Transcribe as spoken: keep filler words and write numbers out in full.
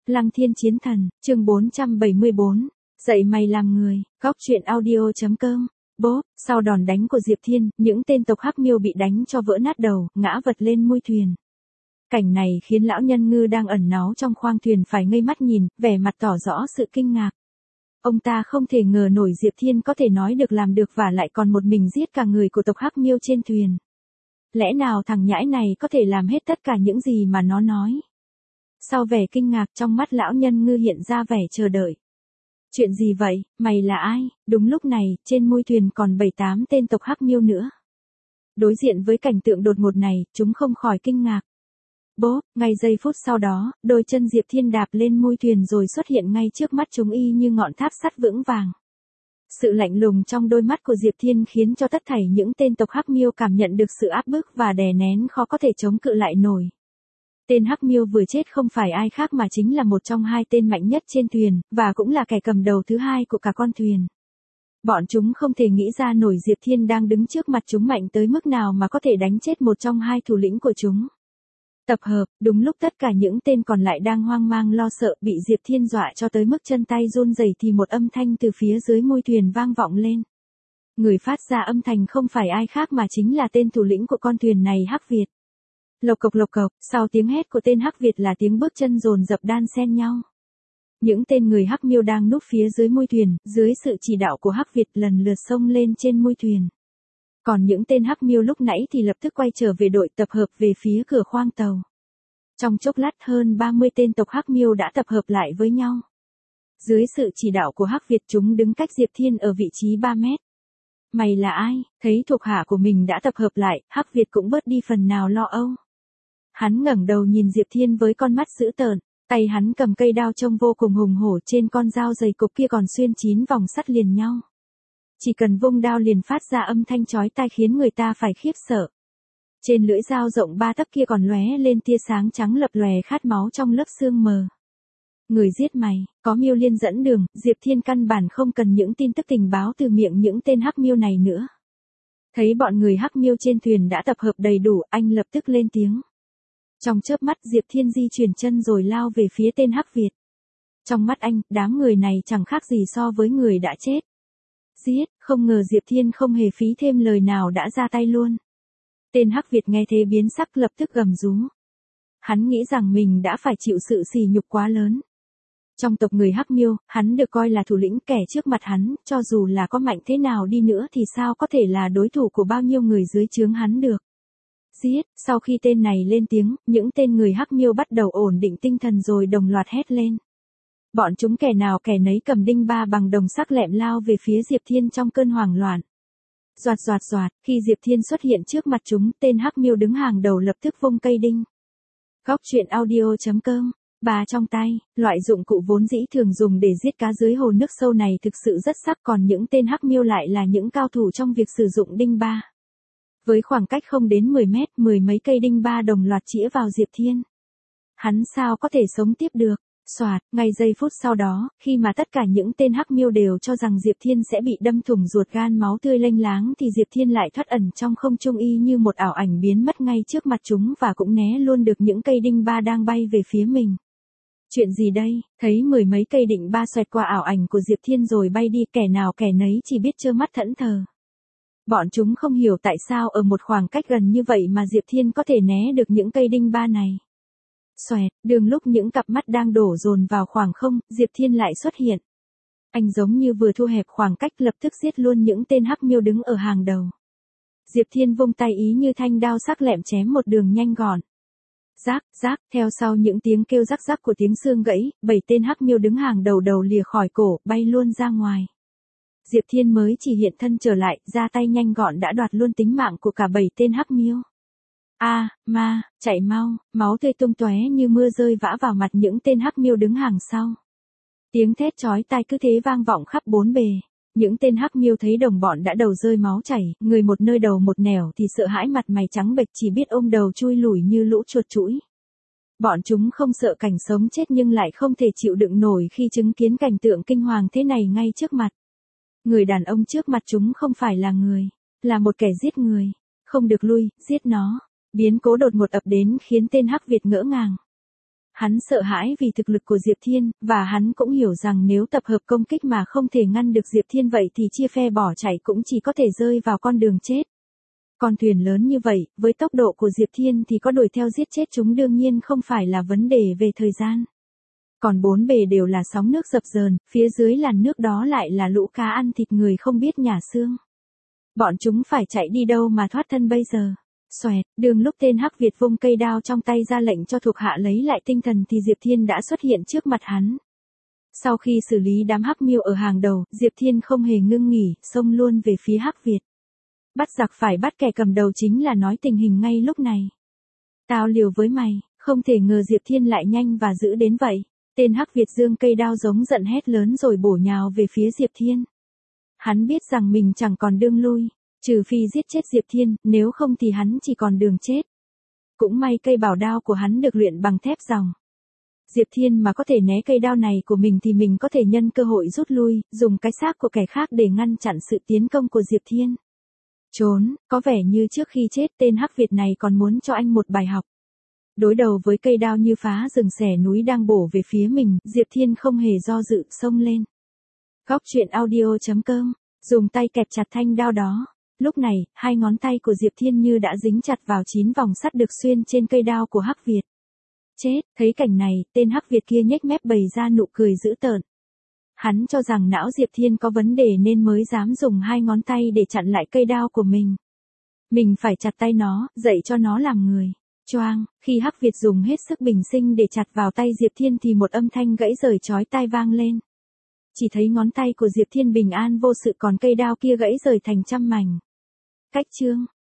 Lăng Thiên Chiến Thần, chương bốn trăm bảy mươi bốn. Dạy mày làm người, góc truyện audio.com. Bốp, sau đòn đánh của Diệp Thiên, những tên tộc Hắc Miêu bị đánh cho vỡ nát đầu, ngã vật lên mui thuyền. Cảnh này khiến lão nhân ngư đang ẩn náu trong khoang thuyền phải ngây mắt nhìn, vẻ mặt tỏ rõ sự kinh ngạc. Ông ta không thể ngờ nổi Diệp Thiên có thể nói được làm được và lại còn một mình giết cả người của tộc Hắc Miêu trên thuyền. Lẽ nào thằng nhãi này có thể làm hết tất cả những gì mà nó nói? Sau vẻ kinh ngạc trong mắt lão nhân ngư hiện ra vẻ chờ đợi. Chuyện gì vậy, mày là ai? Đúng lúc này, trên mui thuyền còn bảy tám tên tộc Hắc Miêu nữa. Đối diện với cảnh tượng đột ngột này, chúng không khỏi kinh ngạc. Bốp, ngay giây phút sau đó, đôi chân Diệp Thiên đạp lên mui thuyền rồi xuất hiện ngay trước mắt chúng y như ngọn tháp sắt vững vàng. Sự lạnh lùng trong đôi mắt của Diệp Thiên khiến cho tất thảy những tên tộc Hắc Miêu cảm nhận được sự áp bức và đè nén khó có thể chống cự lại nổi. Tên Hắc Miêu vừa chết không phải ai khác mà chính là một trong hai tên mạnh nhất trên thuyền, và cũng là kẻ cầm đầu thứ hai của cả con thuyền. Bọn chúng không thể nghĩ ra nổi Diệp Thiên đang đứng trước mặt chúng mạnh tới mức nào mà có thể đánh chết một trong hai thủ lĩnh của chúng. Tập hợp, đúng lúc tất cả những tên còn lại đang hoang mang lo sợ bị Diệp Thiên dọa cho tới mức chân tay run rẩy thì một âm thanh từ phía dưới mui thuyền vang vọng lên. Người phát ra âm thanh không phải ai khác mà chính là tên thủ lĩnh của con thuyền này, Hắc Việt. Lộc cộc lộc cộc, sau tiếng hét của tên Hắc Việt là tiếng bước chân dồn dập đan xen nhau. Những tên người Hắc Miêu đang núp phía dưới mui thuyền, dưới sự chỉ đạo của Hắc Việt lần lượt xông lên trên mui thuyền. Còn những tên Hắc Miêu lúc nãy thì lập tức quay trở về đội tập hợp về phía cửa khoang tàu. Trong chốc lát hơn ba mươi tên tộc Hắc Miêu đã tập hợp lại với nhau. Dưới sự chỉ đạo của Hắc Việt chúng đứng cách Diệp Thiên ở vị trí ba mét. Mày là ai? Thấy thuộc hạ của mình đã tập hợp lại, Hắc Việt cũng bớt đi phần nào lo âu. Hắn ngẩng đầu nhìn Diệp Thiên với con mắt dữ tợn, tay hắn cầm cây đao trông vô cùng hùng hổ, trên con dao dày cục kia còn xuyên chín vòng sắt liền nhau. Chỉ cần vung đao liền phát ra âm thanh chói tai khiến người ta phải khiếp sợ. Trên lưỡi dao rộng ba tấc kia còn lóe lên tia sáng trắng lập lòe khát máu trong lớp sương mờ. Người giết mày, có Miêu Liên dẫn đường, Diệp Thiên căn bản không cần những tin tức tình báo từ miệng những tên Hắc Miêu này nữa. Thấy bọn người Hắc Miêu trên thuyền đã tập hợp đầy đủ, anh lập tức lên tiếng. Trong chớp mắt Diệp Thiên di chuyển chân rồi lao về phía tên Hắc Việt. Trong mắt anh, đám người này chẳng khác gì so với người đã chết. Giết, không ngờ Diệp Thiên không hề phí thêm lời nào đã ra tay luôn. Tên Hắc Việt nghe thế biến sắc lập tức gầm rú. Hắn nghĩ rằng mình đã phải chịu sự sỉ nhục quá lớn. Trong tộc người Hắc Miêu, hắn được coi là thủ lĩnh, kẻ trước mặt hắn, cho dù là có mạnh thế nào đi nữa thì sao có thể là đối thủ của bao nhiêu người dưới trướng hắn được. Giết, sau khi tên này lên tiếng, những tên người Hắc Miêu bắt đầu ổn định tinh thần rồi đồng loạt hét lên. Bọn chúng kẻ nào kẻ nấy cầm đinh ba bằng đồng sắc lẹm lao về phía Diệp Thiên trong cơn hoảng loạn. Doạt doạt doạt, khi Diệp Thiên xuất hiện trước mặt chúng, tên Hắc Miêu đứng hàng đầu lập tức vung cây đinh. Góc truyện audio.com. Bà trong tay, loại dụng cụ vốn dĩ thường dùng để giết cá dưới hồ nước sâu này thực sự rất sắc, còn những tên Hắc Miêu lại là những cao thủ trong việc sử dụng đinh ba. Với khoảng cách không đến mười mét, mười mấy cây đinh ba đồng loạt chĩa vào Diệp Thiên. Hắn sao có thể sống tiếp được? Soạt, ngay giây phút sau đó, khi mà tất cả những tên Hắc Miêu đều cho rằng Diệp Thiên sẽ bị đâm thủng ruột gan máu tươi lênh láng thì Diệp Thiên lại thoát ẩn trong không trung y như một ảo ảnh biến mất ngay trước mặt chúng và cũng né luôn được những cây đinh ba đang bay về phía mình. Chuyện gì đây? Thấy mười mấy cây đinh ba xoẹt qua ảo ảnh của Diệp Thiên rồi bay đi, kẻ nào kẻ nấy chỉ biết trơ mắt thẫn thờ. Bọn chúng không hiểu tại sao ở một khoảng cách gần như vậy mà Diệp Thiên có thể né được những cây đinh ba này. Xoẹt, đường lúc những cặp mắt đang đổ dồn vào khoảng không, Diệp Thiên lại xuất hiện. Anh giống như vừa thu hẹp khoảng cách lập tức giết luôn những tên Hắc Miêu đứng ở hàng đầu. Diệp Thiên vung tay ý như thanh đao sắc lẹm chém một đường nhanh gọn. Rác, rác, theo sau những tiếng kêu rắc rắc của tiếng xương gãy, bảy tên Hắc Miêu đứng hàng đầu đầu lìa khỏi cổ, bay luôn ra ngoài. Diệp Thiên mới chỉ hiện thân trở lại, ra tay nhanh gọn đã đoạt luôn tính mạng của cả bảy tên Hắc Miêu. A, à, ma, chạy mau, máu tươi tung tóe như mưa rơi vã vào mặt những tên Hắc Miêu đứng hàng sau. Tiếng thét chói tai cứ thế vang vọng khắp bốn bề. Những tên Hắc Miêu thấy đồng bọn đã đầu rơi máu chảy, người một nơi đầu một nẻo thì sợ hãi mặt mày trắng bệch chỉ biết ôm đầu chui lủi như lũ chuột chũi. Bọn chúng không sợ cảnh sống chết nhưng lại không thể chịu đựng nổi khi chứng kiến cảnh tượng kinh hoàng thế này ngay trước mặt. Người đàn ông trước mặt chúng không phải là người, là một kẻ giết người. Không được lui, giết nó. Biến cố đột ngột ập đến khiến tên Hắc Việt ngỡ ngàng. Hắn sợ hãi vì thực lực của Diệp Thiên, và hắn cũng hiểu rằng nếu tập hợp công kích mà không thể ngăn được Diệp Thiên vậy thì chia phe bỏ chạy cũng chỉ có thể rơi vào con đường chết. Con thuyền lớn như vậy, với tốc độ của Diệp Thiên thì có đuổi theo giết chết chúng đương nhiên không phải là vấn đề về thời gian. Còn bốn bề đều là sóng nước dập dờn, phía dưới làn nước đó lại là lũ cá ăn thịt người không biết nhả xương. Bọn chúng phải chạy đi đâu mà thoát thân bây giờ? Xoẹt, đường lúc tên Hắc Việt vung cây đao trong tay ra lệnh cho thuộc hạ lấy lại tinh thần thì Diệp Thiên đã xuất hiện trước mặt hắn. Sau khi xử lý đám Hắc Miêu ở hàng đầu, Diệp Thiên không hề ngưng nghỉ, xông luôn về phía Hắc Việt. Bắt giặc phải bắt kẻ cầm đầu chính là nói tình hình ngay lúc này. Tao liều với mày, không thể ngờ Diệp Thiên lại nhanh và dữ đến vậy. Tên Hắc Việt giương cây đao giống giận hét lớn rồi bổ nhào về phía Diệp Thiên. Hắn biết rằng mình chẳng còn đường lui, trừ phi giết chết Diệp Thiên, nếu không thì hắn chỉ còn đường chết. Cũng may cây bảo đao của hắn được luyện bằng thép ròng. Diệp Thiên mà có thể né cây đao này của mình thì mình có thể nhân cơ hội rút lui, dùng cái xác của kẻ khác để ngăn chặn sự tiến công của Diệp Thiên. Trốn, có vẻ như trước khi chết tên Hắc Việt này còn muốn cho anh một bài học. Đối đầu với cây đao như phá rừng xẻ núi đang bổ về phía mình, Diệp Thiên không hề do dự, xông lên. Góc truyện audio chấm com, dùng tay kẹp chặt thanh đao đó. Lúc này, hai ngón tay của Diệp Thiên như đã dính chặt vào chín vòng sắt được xuyên trên cây đao của Hắc Việt. Chết, thấy cảnh này, tên Hắc Việt kia nhếch mép bày ra nụ cười dữ tợn. Hắn cho rằng não Diệp Thiên có vấn đề nên mới dám dùng hai ngón tay để chặn lại cây đao của mình. Mình phải chặt tay nó, dạy cho nó làm người. Choang, khi Hắc Việt dùng hết sức bình sinh để chặt vào tay Diệp Thiên thì một âm thanh gãy rời chói tai vang lên. Chỉ thấy ngón tay của Diệp Thiên bình an vô sự còn cây đao kia gãy rời thành trăm mảnh. Cách chương